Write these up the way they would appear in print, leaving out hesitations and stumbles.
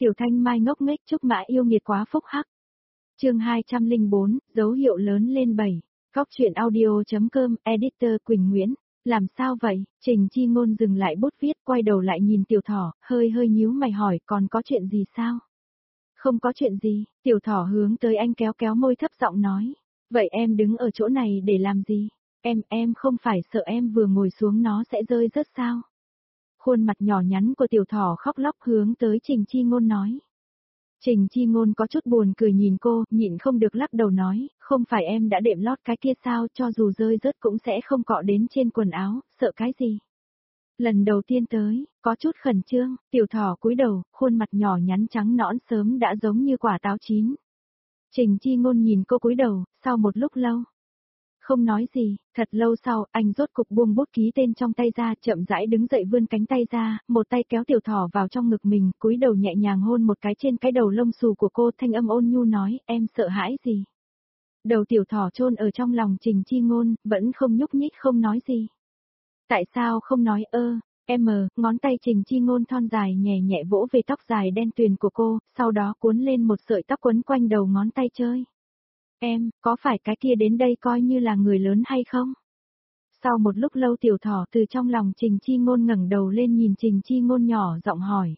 Tiểu Thanh Mai ngốc nghếch Trúc Mã yêu nghiệt quá phúc hắc. Chương 204, dấu hiệu lớn lên 7. Góc truyện audio.com, editor Quỳnh Nguyễn. Làm sao vậy? Trình Chi Ngôn dừng lại bút viết, quay đầu lại nhìn Tiểu Thỏ, hơi nhíu mày hỏi, còn có chuyện gì sao? Không có chuyện gì, Tiểu Thỏ hướng tới anh kéo kéo môi thấp giọng nói. Vậy em đứng ở chỗ này để làm gì? Em không phải sợ em vừa ngồi xuống nó sẽ rơi rớt sao? Khuôn mặt nhỏ nhắn của Tiểu Thỏ khóc lóc hướng tới Trình Chi Ngôn nói. Trình Chi Ngôn có chút buồn cười nhìn cô, nhịn không được lắc đầu nói, không phải em đã đệm lót cái kia sao, cho dù rơi rớt cũng sẽ không cọ đến trên quần áo, sợ cái gì. Lần đầu tiên tới, có chút khẩn trương, Tiểu Thỏ cúi đầu, khuôn mặt nhỏ nhắn trắng nõn sớm đã giống như quả táo chín. Trình Chi Ngôn nhìn cô cúi đầu, sau một lúc lâu. Không nói gì, thật lâu sau, anh rốt cục buông bút ký tên trong tay ra, chậm rãi đứng dậy vươn cánh tay ra, một tay kéo Tiểu Thỏ vào trong ngực mình, cúi đầu nhẹ nhàng hôn một cái trên cái đầu lông xù của cô, thanh âm ôn nhu nói, em sợ hãi gì? Đầu Tiểu Thỏ chôn ở trong lòng Trình Chi Ngôn, vẫn không nhúc nhích không nói gì. Tại sao không nói ngón tay Trình Chi Ngôn thon dài nhẹ nhẹ vỗ về tóc dài đen tuyền của cô, sau đó cuốn lên một sợi tóc quấn quanh đầu ngón tay chơi. Em, có phải cái kia đến đây coi như là người lớn hay không? Sau một lúc lâu Tiểu Thỏ từ trong lòng Trình Chi Ngôn ngẩng đầu lên nhìn Trình Chi Ngôn nhỏ giọng hỏi.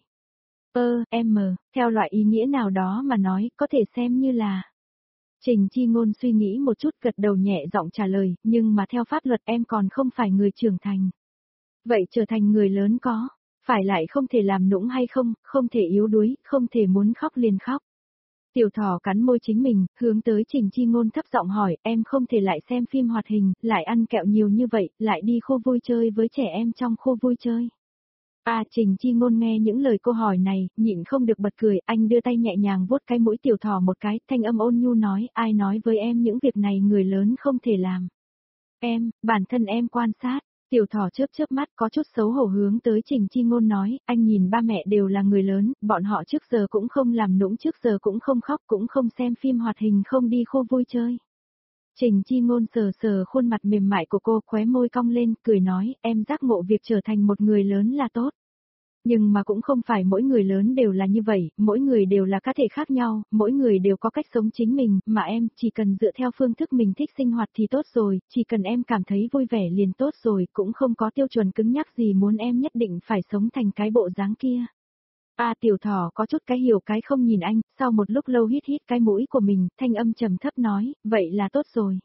Theo loại ý nghĩa nào đó mà nói, có thể xem như là... Trình Chi Ngôn suy nghĩ một chút gật đầu nhẹ giọng trả lời, nhưng mà theo pháp luật em còn không phải người trưởng thành. Vậy trở thành người lớn có, phải lại không thể làm nũng hay không, không thể yếu đuối, không thể muốn khóc liền khóc. Tiểu Thỏ cắn môi chính mình, hướng tới Trình Chi Ngôn thấp giọng hỏi, em không thể lại xem phim hoạt hình, lại ăn kẹo nhiều như vậy, lại đi khu vui chơi với trẻ em trong khu vui chơi. Trình Chi Ngôn nghe những lời cô hỏi này, nhịn không được bật cười, anh đưa tay nhẹ nhàng vuốt cái mũi Tiểu Thỏ một cái, thanh âm ôn nhu nói, ai nói với em những việc này người lớn không thể làm. Bản thân em quan sát. Tiểu Thỏ chớp mắt có chút xấu hổ hướng tới Trình Chi Ngôn nói, anh nhìn ba mẹ đều là người lớn, bọn họ trước giờ cũng không làm nũng, trước giờ cũng không khóc, cũng không xem phim hoạt hình, không đi khu vui chơi. Trình Chi Ngôn sờ khuôn mặt mềm mại của cô, khóe môi cong lên, cười nói, em giác ngộ việc trở thành một người lớn là tốt. Nhưng mà cũng không phải mỗi người lớn đều là như vậy, mỗi người đều là cá thể khác nhau, mỗi người đều có cách sống chính mình, mà em chỉ cần dựa theo phương thức mình thích sinh hoạt thì tốt rồi, chỉ cần em cảm thấy vui vẻ liền tốt rồi, cũng không có tiêu chuẩn cứng nhắc gì muốn em nhất định phải sống thành cái bộ dáng kia. Tiểu Thỏ có chút cái hiểu cái không nhìn anh, sau một lúc lâu hít cái mũi của mình, thanh âm trầm thấp nói, vậy là tốt rồi.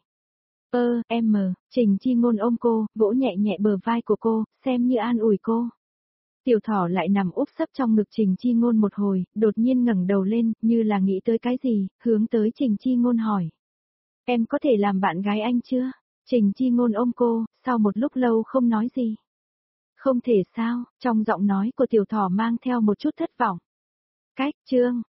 Trình Chi Ngôn ôm cô, vỗ nhẹ nhẹ bờ vai của cô, xem như an ủi cô. Tiểu Thỏ lại nằm úp sấp trong ngực Trình Chi Ngôn một hồi, đột nhiên ngẩng đầu lên, như là nghĩ tới cái gì, hướng tới Trình Chi Ngôn hỏi. Em có thể làm bạn gái anh chưa? Trình Chi Ngôn ôm cô, sau một lúc lâu không nói gì. Không thể sao, trong giọng nói của Tiểu Thỏ mang theo một chút thất vọng. Chương